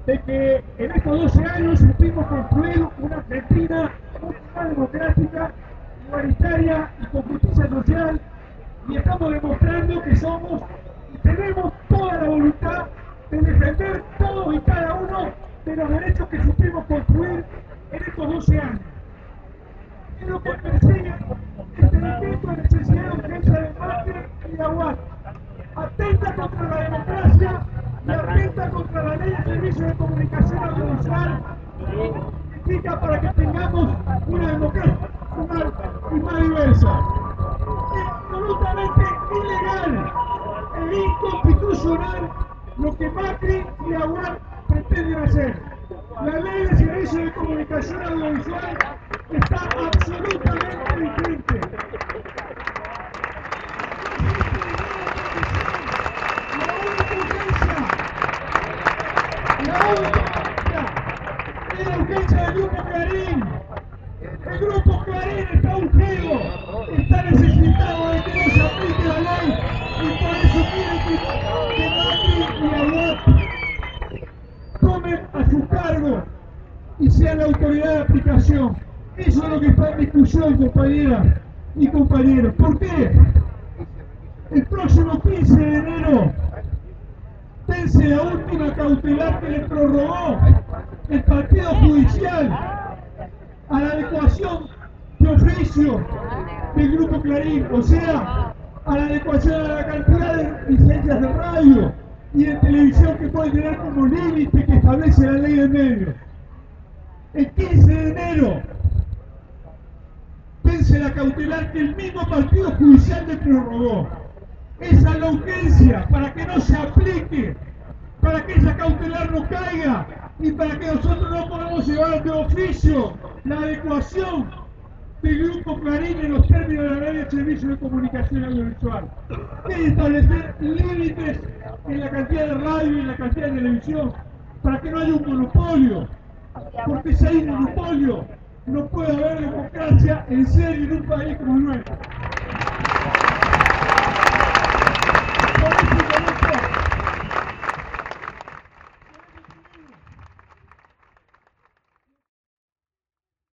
de que en estos 12 años supimos construir una Argentina mucho más democrática, igualitaria y con justicia social, y estamos demostrando que somos y tenemos toda la voluntad de defender todos y cada uno de los derechos que supimos construir en estos 12 años. Es lo que persigue este decreto de necesidad de urgencia de Macri y de Aguad. Atenta contra la democracia y atenta contra la ley de servicios de comunicación audiovisual, que significa para que tengamos una democracia plural y más diversa. Es absolutamente ilegal e inconstitucional lo que Macri y Aguad pretenden hacer. La ley de servicios de comunicación audiovisual está absolutamente vigente. Es la urgencia del Grupo Clarín. El Grupo Clarín está urgido, está necesitado de que no se aplique la ley y por eso quiere que Macri y Aguad tomen a su cargo y sean la autoridad de aplicación. Eso es lo que está en discusión, compañeras y compañeros. ¿Por qué? El próximo 15 de enero vence la última cautelar que le prorrogó el partido judicial a la adecuación de oficio del Grupo Clarín, o sea, a la adecuación a la cantidad de licencias de radio y de televisión que puede tener como límite que establece la ley de medios. El 15 de enero vence la cautelar que el mismo partido judicial le prorrogó. Esa es la urgencia para que no se aplique, para que esa cautelar no caiga y para que nosotros no podamos llevar de oficio la adecuación del Grupo Clarín en los términos de la ley de servicios de comunicación audiovisual. Es establecer límites en la cantidad de radio y en la cantidad de televisión para que no haya un monopolio, porque si hay un monopolio no puede haber democracia en serio en un país como el nuestro.